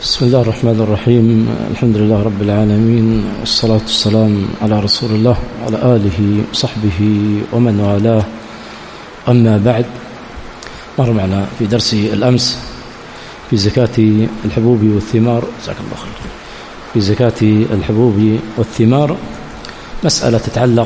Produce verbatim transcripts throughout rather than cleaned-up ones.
بسم الله الرحمن الرحيم. الحمد لله رب العالمين، والصلاة والسلام على رسول الله وعلى آله وصحبه ومن والاه. أما بعد، مر معنا في درس الأمس في زكاة الحبوب والثمار، جزاك الله خير، في زكاة الحبوب والثمار مسألة تتعلق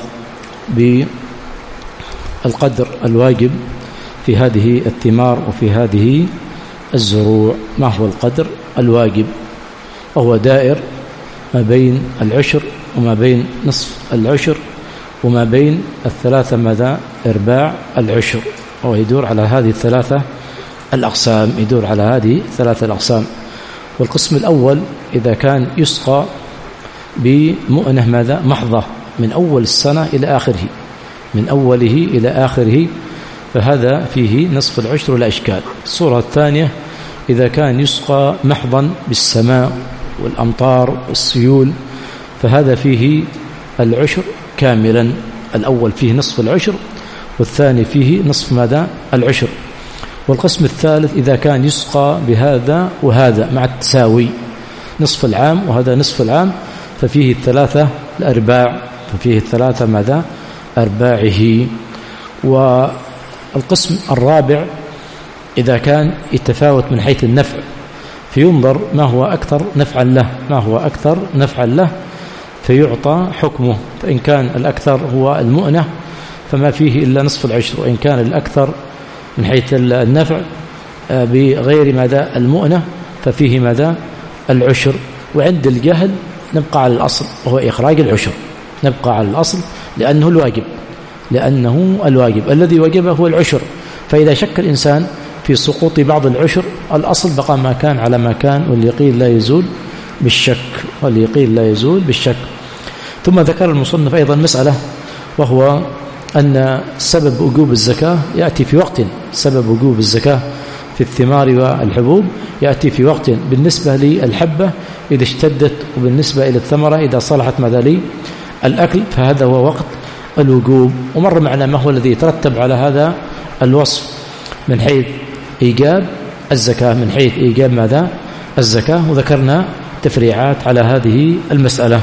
بالقدر الواجب في هذه الثمار وفي هذه الزروع. ما هو القدر الواجب؟ وهو دائر ما بين العشر وما بين نصف العشر وما بين الثلاثة مدى إرباع العشر، وهو يدور على هذه الثلاثة الأقسام يدور على هذه الثلاثة الأقسام. والقسم الأول إذا كان يسقى بمؤنة ماذا محضة من أول السنة إلى آخره من أوله إلى آخره فهذا فيه نصف العشر ولا إشكال. الصورة الثانية إذا كان يسقى محضا بالسماء والأمطار والسيول فهذا فيه العشر كاملا. الأول فيه نصف العشر والثاني فيه نصف ماذا العشر. والقسم الثالث إذا كان يسقى بهذا وهذا مع التساوي، نصف العام وهذا نصف العام، ففيه الثلاثة الأرباع ففيه الثلاثة ماذا أرباعه. والقسم الرابع إذا كان يتفاوت من حيث النفع فينظر ما هو أكثر نفعا له ما هو أكثر نفعا له فيعطى حكمه. فإن كان الأكثر هو المؤنة فما فيه إلا نصف العشر، وإن كان الأكثر من حيث النفع بغير ماذا المؤنة ففيه ماذا العشر. وعند الجهل نبقى على الأصل وهو إخراج العشر، نبقى على الأصل لأنه الواجب لأنه الواجب الذي وجبه هو العشر. فإذا شك الإنسان في سقوط بعض العشر الأصل بقى ما كان على ما كان، واليقين لا يزول بالشك واليقين لا يزول بالشك. ثم ذكر المصنف أيضا مسألة، وهو أن سبب وجوب الزكاة يأتي في وقت سبب وجوب الزكاة في الثمار والحبوب يأتي في وقت بالنسبة للحبة إذا اشتدت، وبالنسبة إلى الثمرة إذا صلحت ماذا لي الأكل، فهذا هو وقت الوجوب. ومر معنا ما هو الذي يترتب على هذا الوصف من حيث إيجاب الزكاة من حيث إيجاب ماذا الزكاة، وذكرنا تفريعات على هذه المسألة.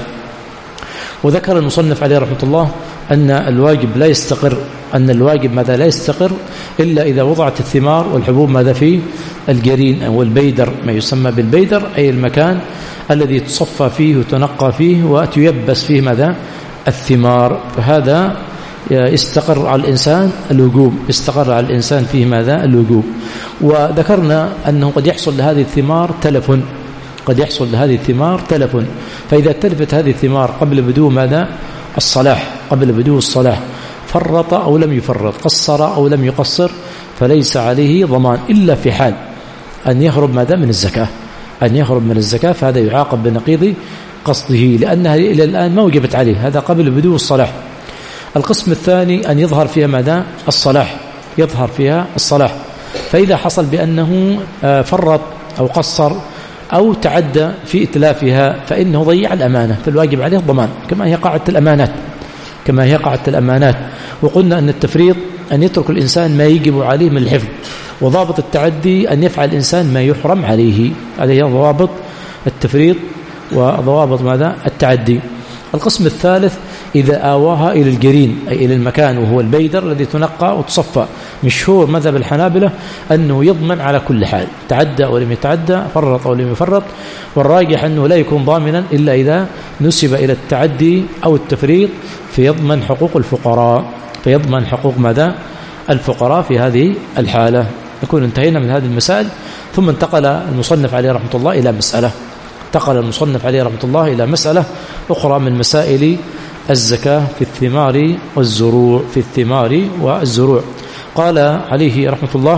وذكر المصنف عليه رحمة الله أن الواجب لا يستقر أن الواجب ماذا لا يستقر إلا إذا وضعت الثمار والحبوب ماذا في الجرين أو البيدر، ما يسمى بالبيدر أي المكان الذي تصفى فيه وتنقى فيه وتيبس فيه ماذا الثمار، فهذا يستقر على الإنسان الوجوب يستقر على الإنسان فيه ماذا الوجوب. وذكرنا أنه قد يحصل لهذه الثمار تلف قد يحصل لهذه الثمار تلف فإذا تلفت هذه الثمار قبل بدو ماذا الصلاح قبل بدو الصلاح فرط أو لم يفرط، قصر أو لم يقصر، فليس عليه ضمان إلا في حال أن يهرب ماذا من الزكاة أن يهرب من الزكاة فهذا يعاقب بنقيض قصده لأنها إلى الآن ما وجبت عليه، هذا قبل بدو الصلاح. القسم الثاني أن يظهر فيها ماذا الصلاح يظهر فيها الصلاح فإذا حصل بأنه فرط أو قصر أو تعدى في إتلافها فإنه ضيع الأمانة، فالواجب عليه الضمان كما هي قاعدة الأمانات كما هي قاعدة الأمانات. وقلنا أن التفريط أن يترك الإنسان ما يجب عليه من الحفظ، وضابط التعدي أن يفعل الإنسان ما يحرم عليه. هذه هي ضوابط التفريط وضوابط ماذا التعدي. القسم الثالث إذا آواها إلى الجرين أي إلى المكان وهو البيدر الذي تنقى وتصفى. مشهور مذهب الحنابلة أنه يضمن على كل حال، تعدى أو لم يتعدى، فرط أو لم يفرط، والراجح أنه لا يكون ضامنا إلا إذا نسب إلى التعدي أو التفريط فيضمن حقوق الفقراء فيضمن حقوق ماذا الفقراء في هذه الحالة. نكون انتهينا من هذه المسائل. ثم انتقل المصنف عليه رحمة الله إلى مسألة انتقل المصنف عليه رحمة الله إلى مسألة أخرى من مسائل الزكاة في الثمار والزروع في الثمار والزروع. قال عليه رحمة الله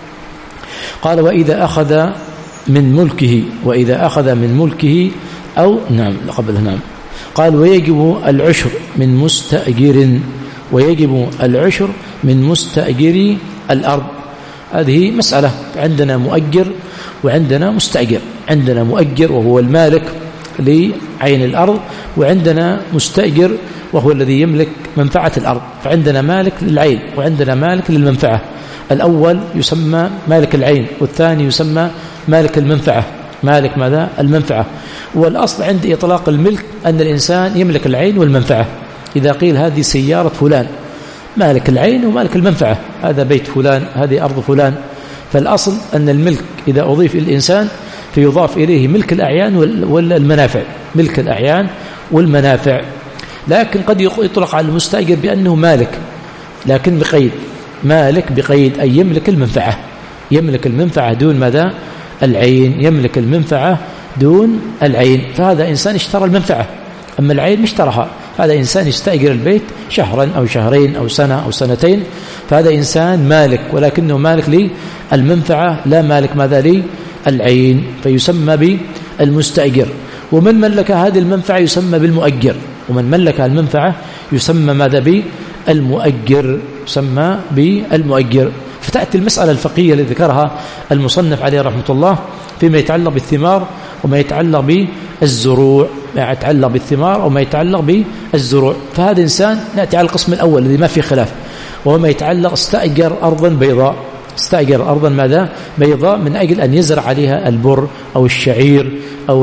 قال وإذا أخذ من ملكه وإذا أخذ من ملكه أو نعم قبل نعم قال ويجب العشر من مستأجر ويجب العشر من مستأجر الأرض. هذه مسألة، عندنا مؤجر وعندنا مستأجر. عندنا مؤجر وهو المالك لعين الأرض، وعندنا مستأجر وهو الذي يملك منفعة الأرض. فعندنا مالك للعين وعندنا مالك للمنفعة. الأول يسمى مالك العين والثاني يسمى مالك المنفعة. مالك ماذا؟ المنفعة. والأصل عند إطلاق الملك أن الإنسان يملك العين والمنفعة. إذا قيل هذه سيارة فلان، مالك العين ومالك المنفعة، هذا بيت فلان، هذه أرض فلان. فالأصل أن الملك إذا أضيف إلى الإنسان فيضاف إليه ملك الأعيان والمنافع، ملك الأعيان والمنافع. لكن قد يطلق على المستأجر بأنه مالك، لكن بقيد، مالك بقيد أي يملك المنفعة، يملك المنفعة دون ماذا؟ العين، يملك المنفعة دون العين. فهذا إنسان اشترى المنفعة، أما العين مشترها. هذا إنسان يستأجر البيت شهرا أو شهرين أو سنة أو سنتين، فهذا إنسان مالك، ولكنه مالك للمنفعة لا مالك ماذا؟ لي العين، فيسمى بالمستأجر. ومن ملك هذه المنفعة يسمى بالمؤجر، ومن ملك المنفعة يسمى ماذا؟ بالمؤجر، يسمى بالمؤجر. فتأتي المسألة الفقهية التي ذكرها المصنف عليه رحمة الله فيما يتعلق بالثمار وما يتعلق بالزروع، ما يتعلق بالثمار وما يتعلق بالزروع. فهذا إنسان نأتي على القسم الأول الذي ما فيه خلاف، وهو ما يتعلق استأجر أرضا بيضاء، استأجر أرضا ماذا؟ بيضاء، من أجل أن يزرع عليها البر أو الشعير أو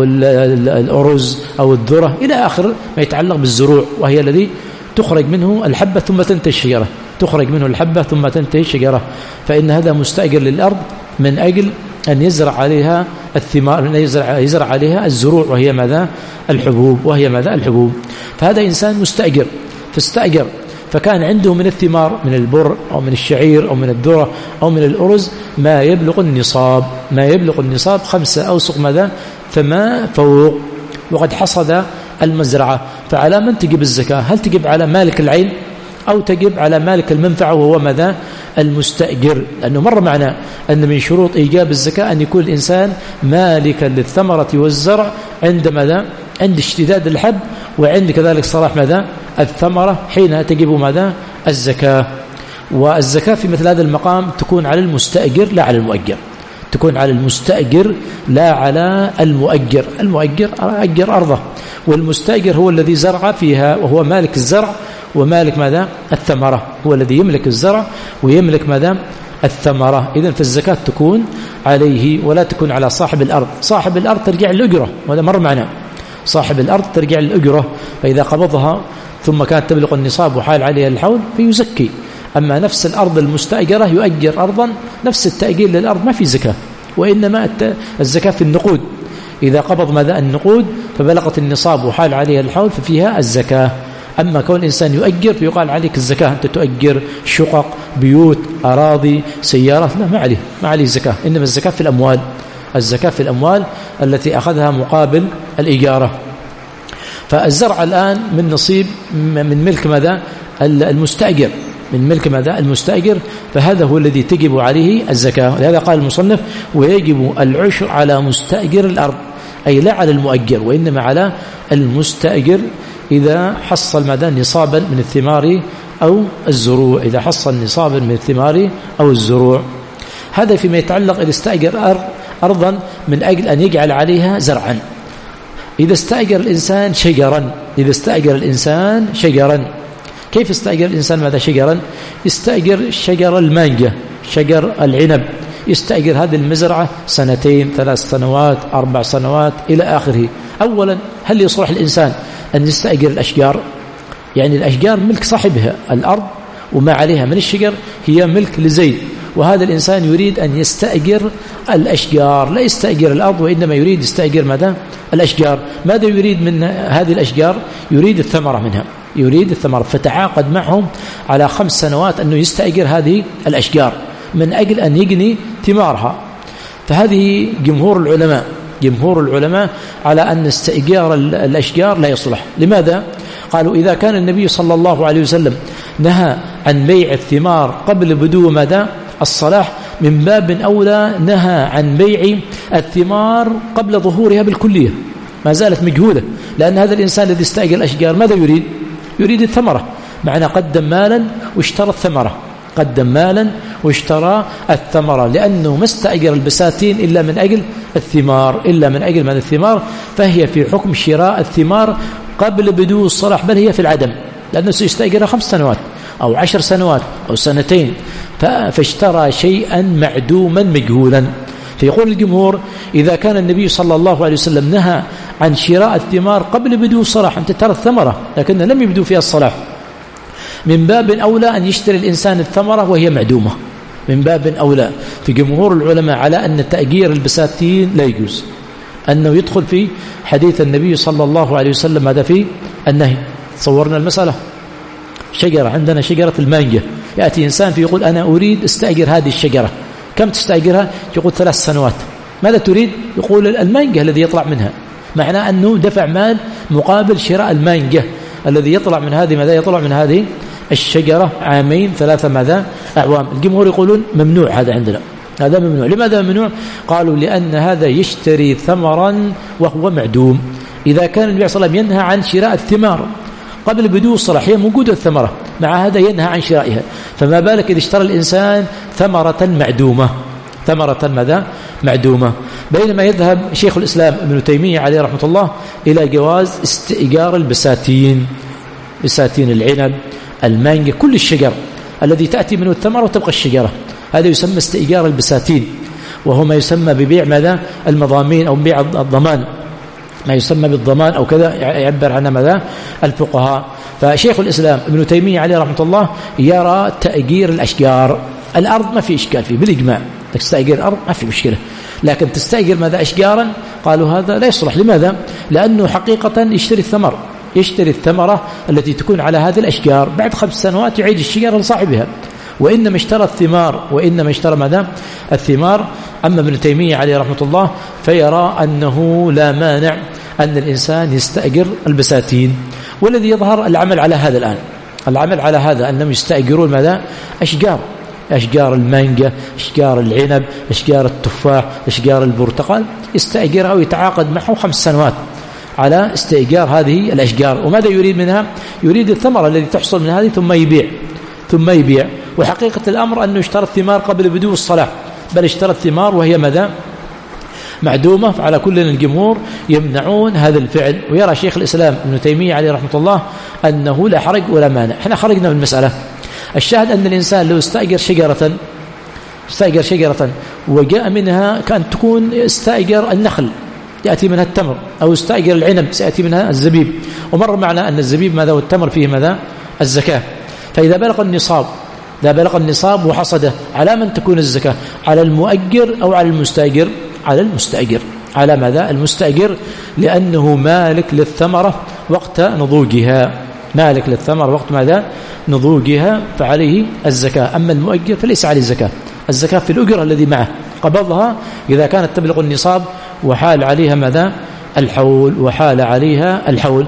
الأرز أو الذرة إلى آخر ما يتعلق بالزروع، وهي الذي تخرج منه الحبة ثم تنتهي الشجرة، تخرج منه الحبة ثم تنتهي الشجرة. فإن هذا مستأجر للأرض من أجل أن يزرع عليها الثمار، أن يزرع, يزرع عليها الزروع وهي ماذا؟ الحبوب، وهي ماذا؟ الحبوب. فهذا إنسان مستأجر، فاستأجر فكان عنده من الثمار، من البر أو من الشعير أو من الذرة أو من الأرز ما يبلغ النصاب، ما يبلغ النصاب خمسة أوسق ماذا؟ فما فوق، وقد حصد المزرعة. فعلى من تجب الزكاة؟ هل تجب على مالك العين أو تجب على مالك المنفعة وهو ماذا؟ المستأجر؟ لأنه مر معنا أن من شروط إيجاب الزكاة أن يكون الإنسان مالكا للثمرة والزرع عند ماذا؟ عند اشتداد الحب، وعند كذلك صلاح ماذا؟ الثمرة، حين تجب ماذا؟ الزكاة. والزكاة في مثل هذا المقام تكون على المستأجر لا على المؤجر، تكون على المستأجر لا على المؤجر. المؤجر أجر أرضه، والمستأجر هو الذي زرع فيها وهو مالك الزرع ومالك ماذا؟ الثمرة، هو الذي يملك الزرع ويملك ماذا؟ الثمرة. إذن فالزكاة تكون عليه ولا تكون على صاحب الأرض. صاحب الأرض ترجع للأجرة، وهذا مر معنا، صاحب الأرض ترجع للأجرة، فإذا قبضها ثم كانت تبلغ النصاب وحال عليها الحول فيزكي. أما نفس الأرض المستأجرة يؤجر أرضا، نفس التأجير للأرض ما في زكاة، وإنما الزكاة في النقود. إذا قبض ماذا؟ النقود فبلغت النصاب وحال عليها الحول ففيها الزكاة. أما كون الإنسان يؤجر فيقال عليك الزكاة، أنت تؤجر شقق، بيوت، أراضي، سيارات، لا، ما عليه ما عليه زكاة. إنما الزكاة في الأموال، الزكاة في الأموال التي أخذها مقابل الإجارة. فالزرع الآن من نصيب من ملك ماذا؟ المستأجر، من ملك ماذا؟ المستأجر، فهذا هو الذي تجب عليه الزكاة. لهذا قال المصنف ويجب العشر على مستأجر الأرض، أي لا على المؤجر وإنما على المستأجر إذا حصل ماذا؟ نصابا من الثمار أو الزروع، إذا حصل نصابا من الثمار أو الزروع. هذا فيما يتعلق إذا استأجر أرض أرضا من أجل أن يجعل عليها زرعا. إذا استأجر الإنسان شجرا، إذا استأجر الإنسان شجرا، كيف استأجر الإنسان ماذا؟ شجرا، يستأجر شجر المانجا، شجر العنب، يستأجر هذه المزرعة سنتين، ثلاث سنوات، أربع سنوات إلى آخره. أولا، هل يصلح الإنسان أن يستأجر الأشجار؟ يعني الأشجار ملك صاحبها، الأرض وما عليها من الشجر هي ملك لزيد، وهذا الإنسان يريد أن يستأجر الأشجار، لا يستأجر الأرض وإنما يريد يستأجر ماذا؟ الأشجار. ماذا يريد من هذه الأشجار؟ يريد الثمرة منها، يريد الثمرة. فتعاقد معهم على خمس سنوات أنه يستأجر هذه الأشجار من أجل أن يجني ثمارها. فهذه جمهور العلماء، جمهور العلماء على أن استئجار الأشجار لا يصلح. لماذا؟ قالوا إذا كان النبي صلى الله عليه وسلم نهى عن بيع الثمار قبل بدو مدى الصلاح، من باب أولى نهى عن بيع الثمار قبل ظهورها بالكلية، ما زالت مجهولة. لأن هذا الإنسان الذي استأجر الأشجار ماذا يريد؟ يريد الثمرة، معنى قدم مالا واشترى الثمرة، قدم مالا واشترى الثمرة، لأنه ما استأجر البساتين إلا من أجل الثمار، إلا من أجل من الثمار، فهي في حكم شراء الثمار قبل بدو الصلاح، بل هي في العدم، لأنه سيستأجرها خمس سنوات أو عشر سنوات أو سنتين، فاشترى شيئا معدوما مجهولا. فيقول الجمهور إذا كان النبي صلى الله عليه وسلم نهى عن شراء الثمار قبل بدو الصلاح، أنت ترى الثمرة لكن لم يبدو فيها الصلاح، من باب أولى أن يشتري الإنسان الثمرة وهي معدومة، من باب أولى. في جمهور العلماء على أن تأجير البساتين لا يجوز، أنه يدخل في حديث النبي صلى الله عليه وسلم هذا في النهي. تصورنا المسألة، شجرة عندنا شجرة المانجا، يأتي إنسان فيقول أنا أريد استأجر هذه الشجرة، كم تستأجرها؟ يقول ثلاث سنوات. ماذا تريد؟ يقول المانجا الذي يطلع منها، معناه أنه دفع مال مقابل شراء المانجا الذي يطلع من هذه ماذا يطلع من هذه الشجرة عامين ثلاثة ماذا أعوام. الجمهور يقولون ممنوع هذا عندنا، هذا ممنوع. لماذا ممنوع؟ قالوا لأن هذا يشتري ثمرا وهو معدوم. إذا كان النبي صلى الله عليه وسلم ينهى عن شراء الثمار قبل بدو الصلاحية موجودة الثمرة، مع هذا ينهى عن شرائها، فما بالك إذا اشترى الإنسان ثمرة معدومة، ثمرة ماذا معدومة. بينما يذهب شيخ الإسلام ابن تيمية عليه رحمة الله إلى جواز استئجار البساتين، بساتين العنب، المانجا، كل الشجر الذي تأتي منه الثمرة وتبقى الشجرة، هذا يسمى استئجار البساتين، وهو ما يسمى ببيع ماذا المضامين أو بيع الضمان، ما يسمى بالضمان أو كذا يعبر عنه ماذا الفقهاء. فشيخ الإسلام ابن تيمية عليه رحمة الله يرى تأجير الأشجار. الأرض ما في إشكال فيه بالإجماع، تستأجر الأرض ما في مشكلة، لكن تستأجر ماذا أشجارا، قالوا هذا لا يصلح. لماذا؟ لأنه حقيقة يشتري الثمر، يشتري الثمرة التي تكون على هذه الأشجار، بعد خمس سنوات يعيد الشجرة لصاحبها، وإنما اشترى الثمار، وإنما اشترى ماذا الثمار. أما ابن تيمية عليه رحمة الله فيرى أنه لا مانع أن الإنسان يستأجر البساتين، والذي يظهر العمل على هذا الآن، العمل على هذا أنهم يستأجرون ماذا أشجار، أشجار المانجا، أشجار العنب، أشجار التفاح، أشجار البرتقال، يستأجرها ويتعاقد معه خمس سنوات على استئجار هذه الأشجار. وماذا يريد منها؟ يريد الثمرة التي تحصل من هذه ثم يبيع، ثم يبيع. وحقيقة الأمر أنه اشترى الثمار قبل بدو الصلاة، بل اشترى الثمار وهي ماذا معدومة. فعلى كل الجمهور يمنعون هذا الفعل، ويرى شيخ الإسلام ابن تيمية عليه رحمة الله أنه لا حرج ولا مانع. احنا خرجنا من المسألة. الشاهد أن الإنسان لو استأجر شجرة، استأجر شجرة وجاء منها كان تكون استأجر النخل يأتي منها التمر، أو استأجر العنب سيأتي منها الزبيب، ومر معنا أن الزبيب ماذا والتمر فيه ماذا الزكاة. فإذا بلغ النصاب، إذا بلغ النصاب وحصده، على من تكون الزكاة؟ على المؤجر أو على المستأجر؟ على المستأجر، على ماذا المستأجر، لأنه مالك للثمرة وقت نضوجها، مالك للثمرة وقت ماذا نضوجها، فعليه الزكاة. أما المؤجر فليس عليه الزكاة، الزكاة في الأجرة الذي معه قبضها إذا كانت تبلغ النصاب وحال عليها ماذا الحول، وحال عليها الحول.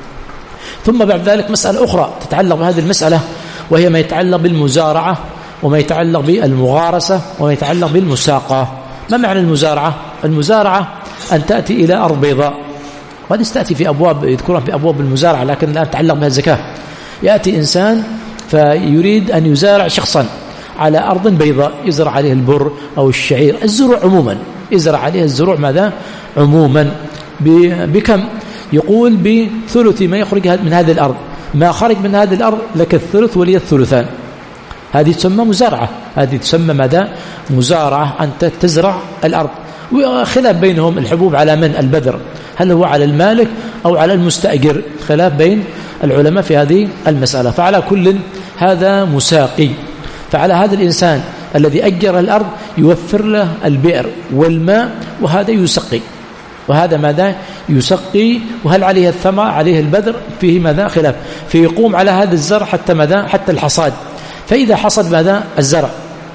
ثم بعد ذلك مسألة أخرى تتعلق بهذه المسألة، وهي ما يتعلق بالمزارعة، وما يتعلق بالمغارسة، وما يتعلق بالمساقة. ما معنى المزارعة؟ المزارعة أن تأتي إلى أرض بيضاء، وهذه تأتي في أبواب يذكرها في أبواب المزارعة، لكن الآن تتعلق بها الزكاة. يأتي إنسان فيريد أن يزارع شخصا على أرض بيضاء، يزرع عليه البر أو الشعير، الزروع عموما، يزرع عليها الزروع ماذا عموما. بكم؟ يقول بثلث ما يخرج من هذه الأرض، ما خرج من هذه الأرض لك الثلث ولي الثلثان. هذه تسمى مزارعة، هذه تسمى ماذا مزارعة، أنت تزرع الأرض. وخلاف بينهم الحبوب على من البذر، هل هو على المالك أو على المستأجر، خلاف بين العلماء في هذه المسألة. فعلى كل هذا مساقي. فعلى هذا الإنسان الذي أجر الأرض يوفر له البئر والماء، وهذا يسقي، وهذا ماذا يسقي. وهل عليه الثمر عليه البذر؟ فيه ماذا خلاف. فيقوم على هذا الزرع حتى ماذا حتى الحصاد. فإذا حصد ماذا الزرع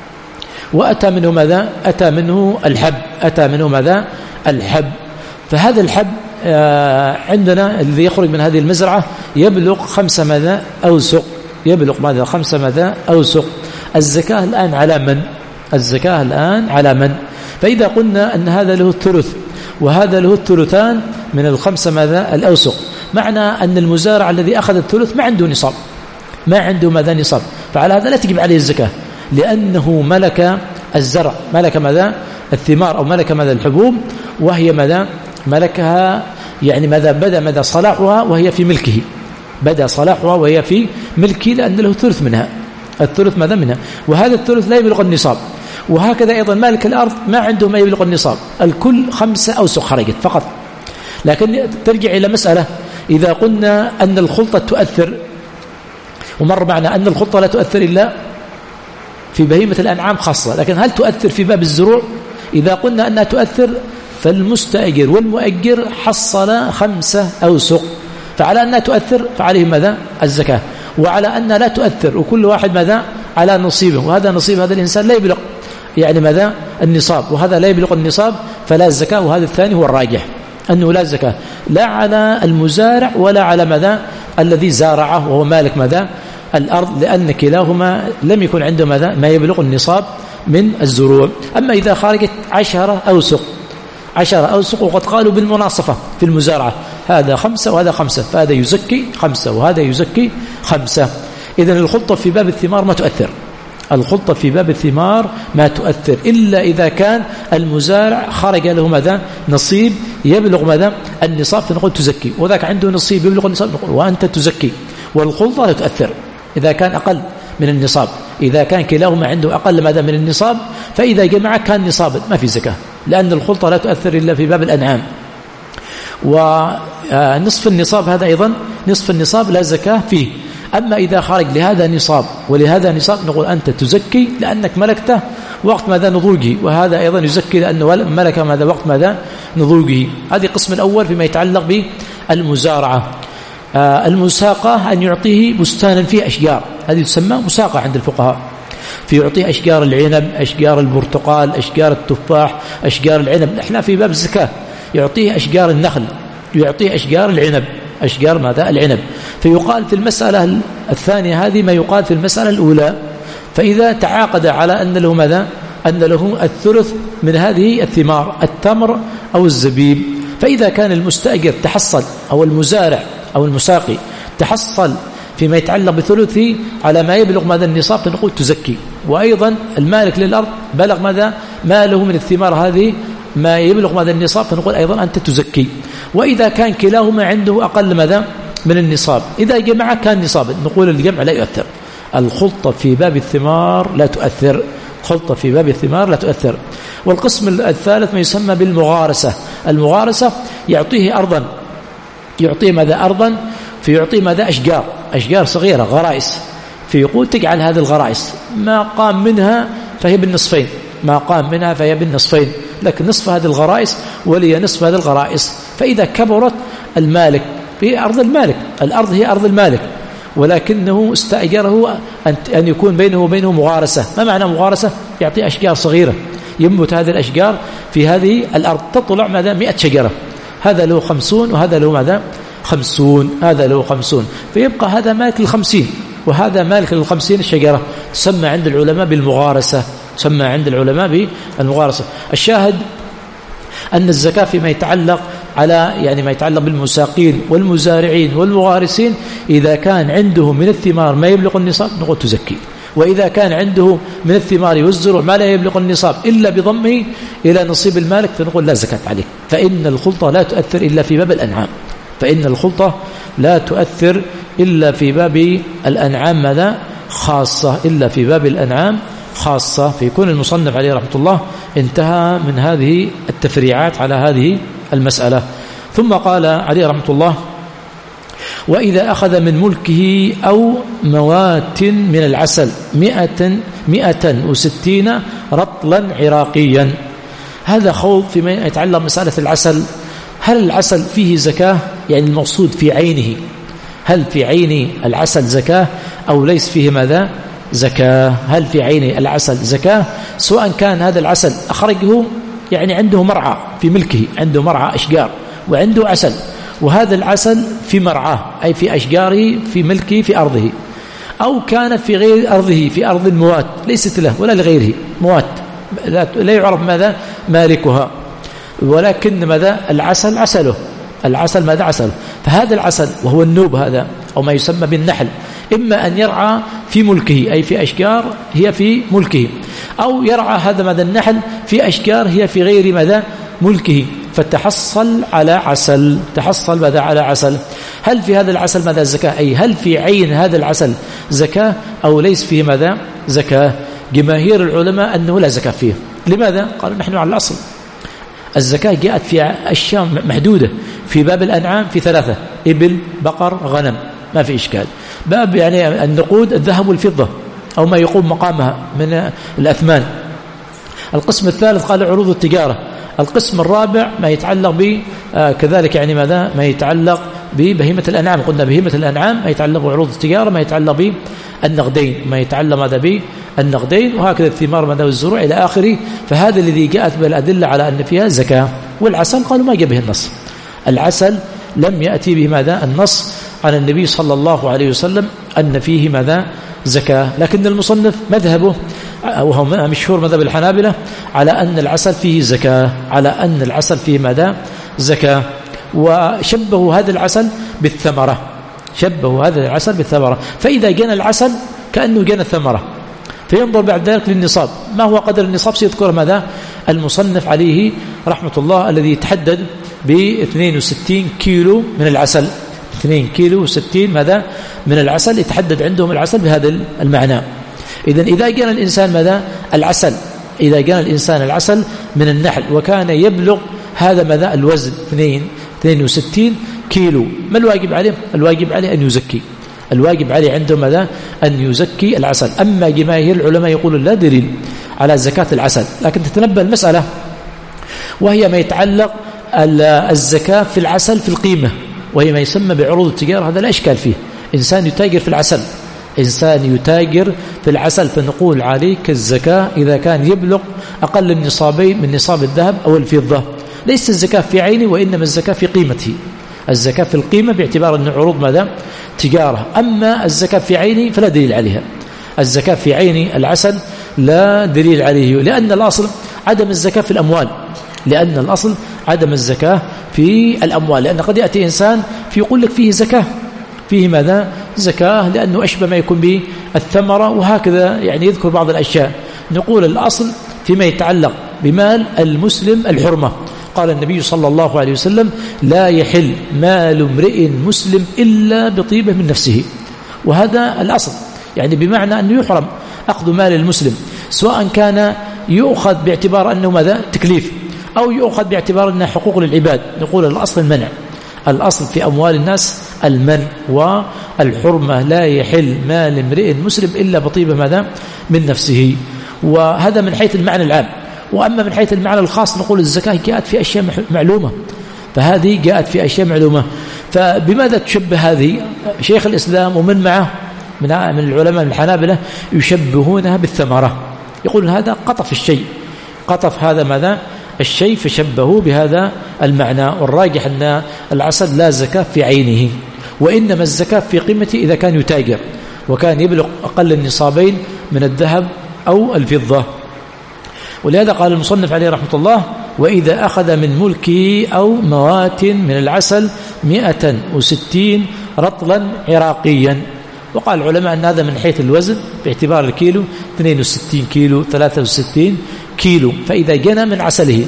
وأتى منه ماذا أتى منه الحب، أتى منه ماذا الحب. فهذا الحب عندنا الذي يخرج من هذه المزرعة يبلغ خمسة ماذا أوسق، يبلغ ماذا خمسة ماذا أوسق. الزكاة الآن على من؟ الزكاة الآن على من؟ فإذا قلنا أن هذا له الثلث وهذا له الثلثان من الخمسة ماذا الأوسق، معنى أن المزارع الذي أخذ الثلث ما عنده نصاب، ما عنده ماذا نصاب. فعلى هذا لا تجب عليه الزكاة، لأنه ملك الزرع، ملك ماذا الثمار، أو ملك ماذا الحبوب، وهي ماذا ملكها، يعني ماذا بدأ ماذا صلاحها وهي في ملكه، بدأ صلاحها وهي في ملكه، لأن له ثلث منها، الثلث ماذا منها. وهذا الثلث لا يبلغ النصاب، وهكذا أيضا مالك الأرض ما عنده ما يبلغ النصاب، الكل خمسة أوسق خرجت فقط. لكن ترجع إلى مسألة، إذا قلنا أن الخلطة تؤثر، ومر معنا أن الخلطة لا تؤثر إلا في بهيمة الأنعام خاصة، لكن هل تؤثر في باب الزروع؟ إذا قلنا أنها تؤثر فالمستأجر والمؤجر حصل خمسة أوسق، فعلى أنها تؤثر فعليه ماذا؟ الزكاة، وعلى أن لا تؤثر وكل واحد ماذا؟ على نصيبه، وهذا نصيب هذا الإنسان لا يبلغ يعني ماذا؟ النصاب، وهذا لا يبلغ النصاب فلا الزكاة، وهذا الثاني هو الراجح أنه لا زكاة لا على المزارع ولا على ماذا؟ الذي زارعه وهو مالك ماذا؟ الأرض، لأن كلاهما لم يكن عنده ماذا؟ ما يبلغ النصاب من الزروع. أما إذا خرجت عشرة أوسق عشرة أوسق وقد قالوا بالمناصفة في المزارعة، هذا خمسة وهذا خمسة، فهذا يزكي خمسة وهذا يزكي خمسة. إذن الخلطة في باب الثمار ما تؤثر، الخلطة في باب الثمار ما تؤثر إلا إذا كان المزارع خرج له ماذا؟ نصيب يبلغ ماذا؟ النصاب، فنقول تزكي، وذاك عنده نصيب يبلغ النصاب نقول وأنت تزكي. والخلطة لا تؤثر إذا كان أقل من النصاب، إذا كان كلاهما عنده أقل ماذا من النصاب، فإذا جمع كان نصابا ما في زكاة، لأن الخلطة لا تؤثر إلا في باب الأنعام. ونصف النصاب هذا أيضا نصف النصاب لا زكاة فيه. أما إذا خرج لهذا نصاب ولهذا نصاب نقول أنت تزكي لأنك ملكته وقت ماذا؟ نضوجه، وهذا أيضا يزكي لأنه ملك ماذا؟ وقت ماذا؟ نضوجه. هذه القسم الأول فيما يتعلق بالمزارعة. آه المساقة أن يعطيه بستانا فيه أشجار، هذه تسمى مساقة عند الفقهاء، في يعطيه أشجار العنب، أشجار البرتقال، أشجار التفاح، أشجار العنب. نحن في باب الزكاة يعطيه أشجار النخل، يعطيه أشجار العنب، أشجار ماذا؟ العنب. فيقال في المسألة الثانية هذه ما يقال في المسألة الأولى، فإذا تعاقد على أن له ماذا؟ أن له الثلث من هذه الثمار، التمر أو الزبيب، فإذا كان المستأجر تحصل أو المزارع أو المساقي تحصل فيما يتعلق بثلثه على ما يبلغ ماذا؟ النصاب، فنقول تزكي. وأيضا المالك للأرض بلغ ماذا؟ ما له من الثمار هذه ما يبلغ ماذا؟ النصاب، فنقول أيضا أنت تزكي. وإذا كان كلاهما عنده أقل ماذا؟ من النصاب، إذا جمع كان نصابا، نقول الجمع لا يؤثر. الخلطة في باب الثمار لا تؤثر، خلطة في باب الثمار لا تؤثر. والقسم الثالث ما يسمى بالمغارسة. المغارسة يعطيه أرضا، يعطيه ماذا؟ أرضا، فيعطيه ماذا؟ أشجار، أشجار صغيرة، غرائس، فيقول تجعل هذه الغرائس ما قام منها فهي بالنصفين، ما قام منها فهي بالنصفين، لكن نصف هذه الغرائس ولي نصف هذه الغرائس. فإذا كبرت المالك في أرض المالك، الأرض هي أرض المالك، ولكنه استأجره أن يكون بينه وبينه مغارسة. ما معنى مغارسة؟ يعطي أشجار صغيرة، ينبت هذه الأشجار في هذه الأرض، تطلع ماذا؟ مئة شجرة، هذا له خمسون وهذا له ماذا؟ خمسون، هذا له خمسون، فيبقى هذا مالك للخمسين وهذا مالك للخمسين الشجرة. تسمى عند العلماء بالمغارسة، تسمى عند العلماء بالمغارسة. الشاهد أن الزكاة فيما يتعلق على يعني ما يتعلق بالمساقين والمزارعين والمغارسين، إذا كان عنده من الثمار ما يبلغ النصاب نقول تزكي، وإذا كان عنده من الثمار والزروع ما لا يبلغ النصاب إلا بضمه إلى نصيب المالك فنقول لا زكاة عليه. فإن الخلطة لا تؤثر إلا في باب الأنعام، فإن الخلطة لا تؤثر إلا في باب الأنعام ماذا؟ خاصة، إلا في باب الأنعام خاصة. فيكون المصنف عليه رحمة الله انتهى من هذه التفريعات على هذه المسألة. ثم قال عليه رحمة الله: وإذا أخذ من ملكه أو موات من العسل مئة, مئة وستين رطلا عراقيا. هذا خوض فيما يتعلق مسألة العسل. هل العسل فيه زكاة؟ يعني المقصود في عينه، هل في عين العسل زكاة أو ليس فيه ماذا؟ زكاة. هل في عين العسل زكاة؟ سواء كان هذا العسل أخرجه يعني عنده مرعى في ملكه، عنده مرعى أشجار وعنده عسل، وهذا العسل في مرعاه أي في أشجاره في ملكه في أرضه، أو كان في غير أرضه في أرض موات ليست له ولا لغيره، موات لا يعرف ماذا؟ مالكها، ولكن ماذا؟ العسل عسله، العسل ماذا؟ عسله. فهذا العسل وهو النوب هذا أو ما يسمى بالنحل، إما أن يرعى في ملكه أي في أشجار هي في ملكه، أو يرعى هذا ماذا؟ النحل في أشجار هي في غير ماذا؟ ملكه، فتحصل على عسل، تحصل ماذا؟ على عسل. هل في هذا العسل ماذا؟ زكاة؟ أي هل في عين هذا العسل زكاة أو ليس فيه ماذا؟ زكاة. جماهير العلماء أنه لا زكاة فيه. لماذا؟ قالوا نحن على الأصل الزكاة جاءت في أشياء محدودة. في باب الأنعام في ثلاثة: إبل، بقر، غنم، ما في إشكال. باب يعني النقود الذهب والفضة أو ما يقوم مقامها من الأثمان. القسم الثالث قال عروض التجارة. القسم الرابع ما يتعلق ب كذلك يعني ماذا ما يتعلق ببهيمة الأنعام. قلنا بهيمة الأنعام ما يتعلق بعروض التجارة، ما يتعلق بالنقدين، ما يتعلق ماذا بالنقدين، وهكذا الثمار ماذا والزروع إلى آخره. فهذا الذي جاءت بالأدلة على أن فيها زكاة. والعسل قالوا ما جاء به النص، العسل لم يأتي به ماذا النص عن النبي صلى الله عليه وسلم أن فيه ماذا زكاة. لكن المصنف مذهبه وهو مشهور مذهب الحنابلة على أن العسل فيه زكاة، على أن العسل فيه ماذا زكاة. وشبهوا هذا العسل بالثمرة، شبهوا هذا العسل بالثمرة. فإذا جنى العسل كأنه جنى الثمرة، فينظر بعد ذلك للنصاب. ما هو قدر النصاب؟ سيذكر ماذا المصنف عليه رحمة الله، الذي يتحدد ب اثنين وستين كيلو من العسل. اثنين كيلو وستين ماذا من العسل، يتحدد عندهم العسل بهذا المعنى. إذن إذا جنى الإنسان ماذا العسل، إذا جنى الإنسان العسل من النحل وكان يبلغ هذا ماذا الوزن اثنين وستين كيلو، ما الواجب عليه؟ الواجب عليه أن يزكي. الواجب عليه عنده ماذا أن يزكي العسل. أما جماهير العلماء يقولون لا دليل على زكاة العسل. لكن تتنبه المسألة وهي ما يتعلق الزكاة في العسل في القيمة، وهي ما يسمى بعروض التجارة. هذا لا إشكال فيه. إنسان يتاجر في العسل، إنسان يتاجر في العسل فنقول عليك الزكاة إذا كان يبلغ أقل من نصابين من نصاب الذهب أو الفضة. ليس الزكاة في عينه، وإنما الزكاة في قيمته. الزكاة في القيمة باعتبار أن عروض ماذا تجارة. أما الزكاة في عينه فلا دليل عليها. الزكاة في عين العسل لا دليل عليه، لأن الأصل عدم الزكاة في الأموال، لأن الأصل عدم الزكاة في الأموال. لأن قد يأتي إنسان في يقول لك فيه زكاة، فيه ماذا زكاة، لأنه أشبه ما يكون به الثمرة، وهكذا يعني يذكر بعض الأشياء. نقول الأصل فيما يتعلق بمال المسلم الحرمة. قال النبي صلى الله عليه وسلم لا يحل مال امرئ مسلم إلا بطيبه من نفسه. وهذا الأصل، يعني بمعنى أنه يحرم أخذ مال المسلم، سواء كان يؤخذ باعتبار أنه ماذا تكليف، أو يؤخذ باعتبار أنه حقوق للعباد. نقول الأصل المنع، الأصل في أموال الناس المنع والحرمة. لا يحل مال امرئ مسلم إلا بطيبه ماذا من نفسه. وهذا من حيث المعنى العام. وأما من حيث المعنى الخاص نقول الزكاة جاءت في أشياء معلومة، فهذه جاءت في أشياء معلومة. فبماذا تشبه هذه؟ شيخ الإسلام ومن معه من من العلماء الحنابلة يشبهونها بالثمرة، يقول هذا قطف الشيء، قطف هذا ماذا الشيء، فشبهوا بهذا المعنى. والراجح أن العسل لا زكاة في عينه، وإنما الزكاة في قيمته إذا كان يتاجر وكان يبلغ أقل النصابين من الذهب أو الفضة. ولهذا قال المصنف عليه رحمة الله وإذا أخذ من ملكه أو موات من العسل مئة وستين رطلا عراقيا. وقال العلماء أن هذا من حيث الوزن باعتبار الكيلو اثنين وستين كيلو ثلاثة وستين كيلو. فإذا جنى من عسله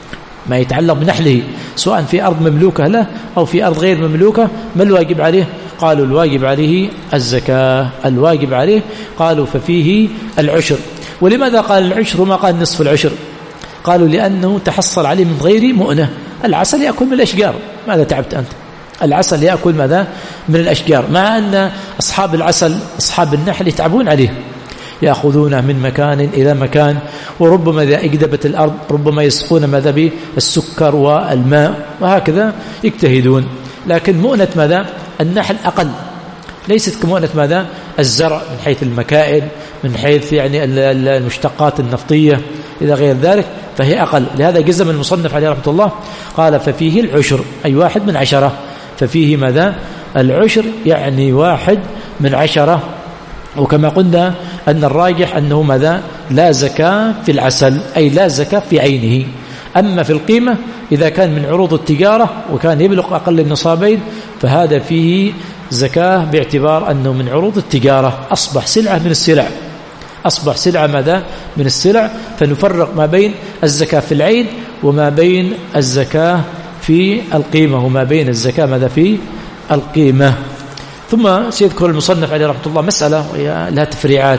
ما يتعلق بنحله سواء في أرض مملوكة له أو في أرض غير مملوكة، ما الواجب عليه؟ قالوا الواجب عليه الزكاة. الواجب عليه قالوا ففيه العشر. ولماذا قال العشر وما قال نصف العشر؟ قالوا لأنه تحصل عليه من غير مؤنة. العسل يأكل من الأشجار، ماذا تعبت أنت؟ العسل يأكل ماذا من الأشجار، مع أن أصحاب العسل أصحاب النحل يتعبون عليه، يأخذونه من مكان إلى مكان، وربما إذا اجدبت الأرض ربما يسقون ماذا بالسكر والماء، وهكذا يجتهدون. لكن مؤنة ماذا النحل أقل، ليست كمؤنة ماذا الزرع من حيث المكائن، من حيث يعني المشتقات النفطية إلى غير ذلك، فهي أقل. لهذا جزم المصنف عليه رحمة الله قال ففيه العشر، أي واحد من عشرة. ففيه ماذا العشر يعني واحد من عشرة. وكما قلنا أن الراجح أنه ماذا لا زكاة في العسل، أي لا زكاة في عينه. أما في القيمة إذا كان من عروض التجارة وكان يبلغ أقل النصابين فهذا فيه زكاة باعتبار أنه من عروض التجارة، أصبح سلعة من السلع، أصبح سلعة ماذا من السلع. فنفرق ما بين الزكاة في العين وما بين الزكاة في القيمة، وما بين الزكاة ماذا في القيمة. ثم سيذكر المصنف عليه رحمة الله مسألة لها تفريعات،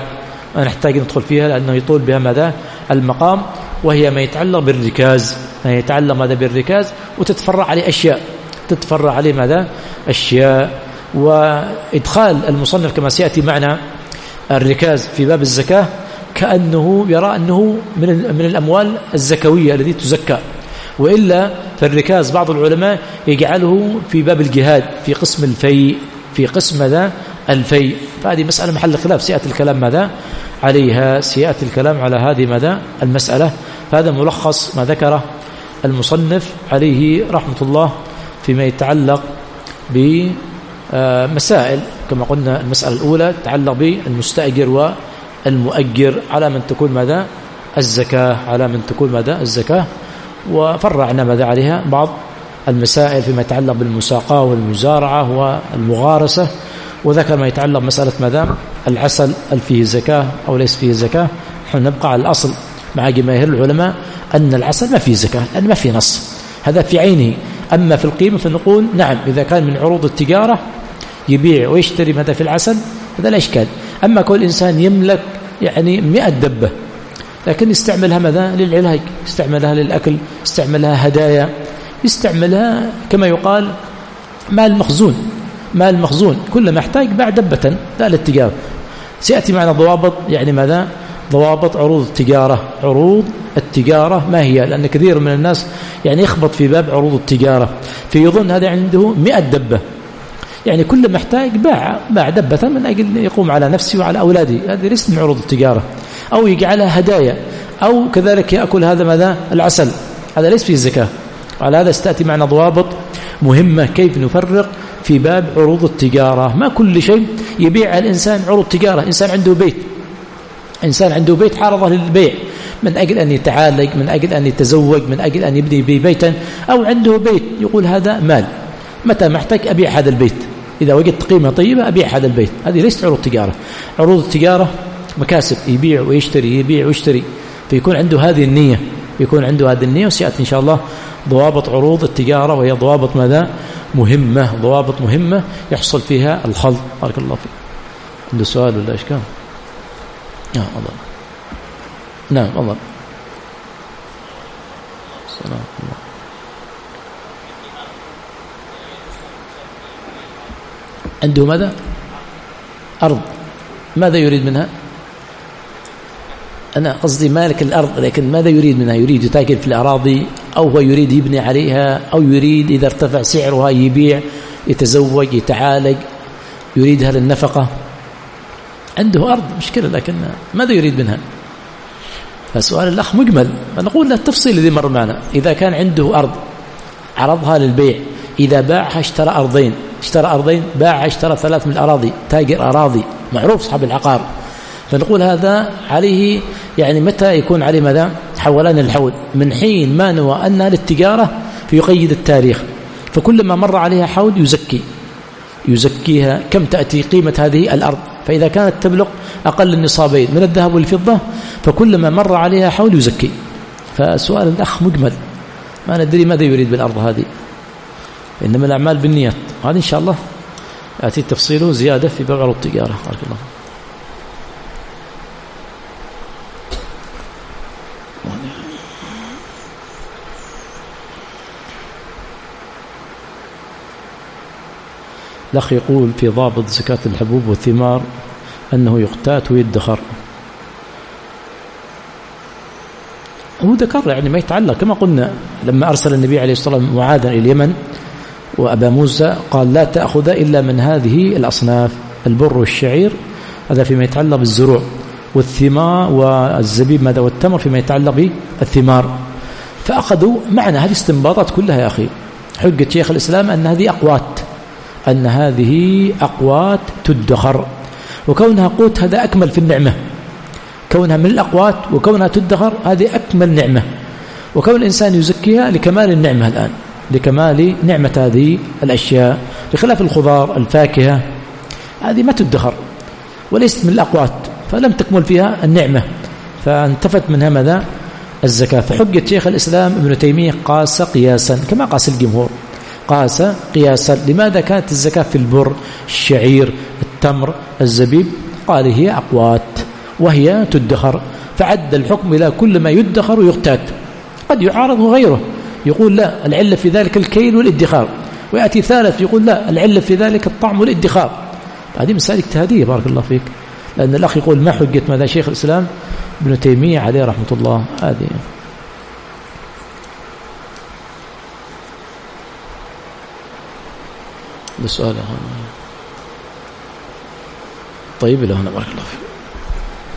ما نحتاج ندخل فيها لأنه يطول بها ماذا المقام، وهي ما يتعلق بالركاز، ما يتعلق ماذا بالركاز، وتتفرع عليه أشياء، تتفرع عليه ماذا أشياء. وإدخال المصنف كما سيأتي معنا الركاز في باب الزكاة كأنه يرى أنه من من الأموال الزكوية التي تزكى، وإلا فالركاز بعض العلماء يجعله في باب الجهاد في قسم الفيء، في قسم ماذا الفيء. فهذه مسألة محل خلاف، سيأتي الكلام ماذا عليها، سيأتي الكلام على هذه ماذا المسألة. فهذا ملخص ما ذكره المصنف عليه رحمة الله فيما يتعلق بمسائل كما قلنا. المسألة الأولى تتعلق بالمستأجر والمؤجر على من تكون ماذا الزكاة، على من تكون ماذا الزكاة، وفرعنا ماذا عليها بعض المسائل فيما يتعلق بالمساقاة والمزارعة والمغارسة، وذكر ما يتعلق مسألة ماذا العسل هل فيه زكاة أو ليس فيه زكاة. نحن نبقى على الأصل مع جماهير العلماء أن العسل ما فيه زكاة لأن ما فيه نص، هذا في عينه. أما في القيمة فنقول نعم إذا كان من عروض التجارة يبيع ويشتري ماذا في العسل هذا لا إشكال. أما كل إنسان يملك يعني مئة دبة لكن يستعملها ماذا للعلاج، يستعملها للأكل، يستعملها هدايا، يستعملها كما يقال مال مخزون، مال مخزون، كل ما يحتاج باع دبة لا للتجارة. سيأتي معنا ضوابط يعني ماذا ضوابط عروض التجارة. عروض التجارة ما هي؟ لأن كثير من الناس يعني يخبط في باب عروض التجارة فيظن هذا عنده مئة دبة، يعني كل ما يحتاج باع باع دبة من أجل يقوم على نفسه وعلى أولاده، هذه ليس من عروض التجارة. أو يجعلها هدايا، أو كذلك يأكل هذا ماذا العسل، هذا ليس فيه زكاة. على هذا ستأتي معنا ضوابط مهمة كيف نفرق في باب عروض التجارة. ما كل شيء يبيع الإنسان عروض تجارة. إنسان عنده بيت، إنسان عنده بيت عرضه للبيع من أجل أن يتعالج، من أجل أن يتزوج، من أجل أن يبني به بيتا، أو عنده بيت يقول هذا مال متى محتاج أبيع هذا البيت، إذا وجدت قيمة طيبة أبيع هذا البيت. هذه ليست عروض تجارة. عروض التجارة مكاسب، يبيع ويشتري يبيع ويشتري، فيكون عنده هذه النية، يكون عنده هذه النية. وسيأتي إن شاء الله ضوابط عروض التجارة، وهي ضوابط ماذا مهمة، ضوابط مهمة يحصل فيها الخلط. بارك الله فيك. عنده سؤال ولا إشكال؟ نعم الله. نعم الله. السلام الله. عنده ماذا؟ أرض، ماذا يريد منها؟ أنا قصدي مالك الأرض، لكن ماذا يريد منها؟ يريد يتاجر في الأراضي، أو هو يريد يبني عليها، أو يريد إذا ارتفع سعرها يبيع يتزوج يتعالج، يريدها للنفقة. عنده أرض مشكلة، لكن ماذا يريد منها؟ فسؤال الأخ مجمل، فنقول له التفصيل الذي مر معنا. إذا كان عنده أرض عرضها للبيع، إذا باعها اشترى أرضين، اشترى أرضين باعها اشترى ثلاث من الأراضي، تاجر أراضي معروف صاحب العقار. فنقول هذا عليه يعني متى يكون عليه ماذا؟ حولان الحول، من حين ما نوى أنها للتجارة فيقيد التاريخ، فكل ما مر عليها حول يزكي يزكيها. كم تأتي قيمة هذه الأرض؟ فإذا كانت تبلغ أقل النصابين من الذهب والفضة فكل ما مر عليها حول يزكي. فسؤال الأخ مجمل، ما ندري ماذا يريد بالأرض هذه، إنما الأعمال بالنيات. هذا إن شاء الله يأتي تفصيله زيادة في باب عروض التجارة. بارك الله. الأخ يقول في ضابط زكاة الحبوب والثمار أنه يقتات ويدخر. هو ذكر يعني ما يتعلق كما قلنا لما أرسل النبي عليه الصلاة والسلام معاذا إلى اليمن وأبا موسى قال لا تأخذ إلا من هذه الأصناف، البر والشعير هذا فيما يتعلق بالزروع، والثمار والزبيب ماذا والتمر فيما يتعلق بالثمار. فأخذوا معنا هذه استنباطات كلها يا أخي. حجة شيخ الإسلام أن هذه أقوات، أن هذه أقوات تدخر، وكونها قوت هذا أكمل في النعمة، كونها من الأقوات وكونها تدخر هذه أكمل نعمة. وكون الإنسان يزكيها لكمال النعمة الآن، لكمال نعمة هذه الأشياء، بخلاف الخضار الفاكهة هذه ما تدخر وليست من الأقوات، فلم تكمل فيها النعمة فانتفت منها ماذا؟ الزكاة. فحجة شيخ الإسلام ابن تيمية قاس قياسا كما قاس الجمهور، قاس قياسا. لماذا كانت الزكاة في البر، الشعير، التمر، الزبيب؟ قال هي أقوات، وهي تدخر، فعد الحكم إلى كل ما يدخر ويقتات. قد يعارض غيره يقول لا العلة في ذلك الكيل والادخار، ويأتي ثالث يقول لا العلة في ذلك الطعم والادخار. هذه مسائل اجتهادية بارك الله فيك، لأن الأخ يقول ما حجة ماذا شيخ الإسلام ابن تيمية عليه رحمة الله. هذه السؤال. طيب إلى هنا بارك الله فيك.